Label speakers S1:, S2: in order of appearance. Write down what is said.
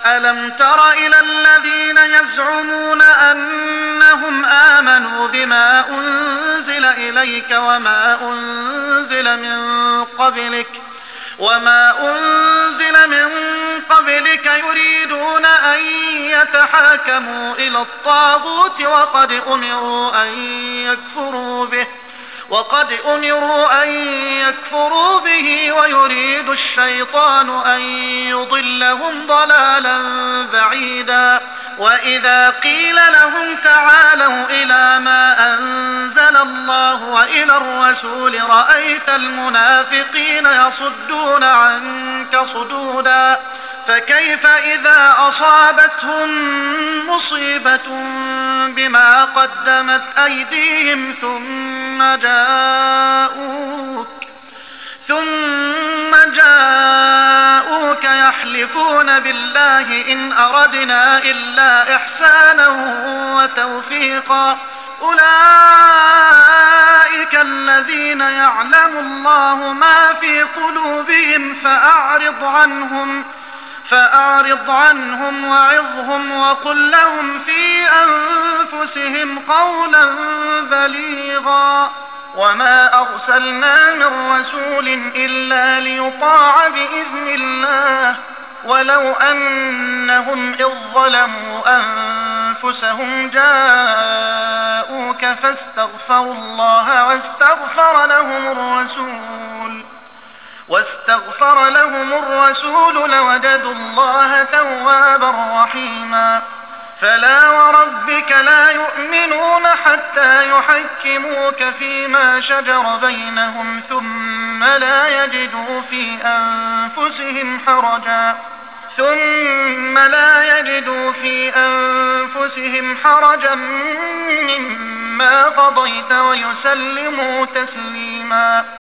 S1: ألم تر إلى الذين يزعمون أنهم آمنوا بما أنزل إليك وما أنزل من قبلك يريدون أن يتحاكموا إلى الطاغوت وقد أمروا أن يكفروا به ويريد الشيطان أن يضلهم ضلالا بعيدا. وإذا قيل لهم تعالوا إلى ما أنزل الله وإلى الرسول رأيت المنافقين يصدون عنك صدودا. فكيف إذا أصابتهم مصيبة بما قدمت أيديهم ثم جاءوك يحلفون بالله إن أردنا إلا إحسانا وتوفيقا أولئك الذين يعلم الله ما في قلوبهم فأعرض عنهم وعظهم وقل لهم في أنفسهم قولا بليغا. وما أرسلنا من رسول إلا ليطاع بإذن الله ولو أنهم إذ ظلموا أنفسهم جاءوك فاستغفروا الله واستغفر لهم الرسول لوجدوا الله توابا رحيما. فلا وربك لا يؤمنون حتى يحكموك فيما شجر بينهم ثم لا يجدوا في أنفسهم حرجا مما قضيت ويسلموا تسليما.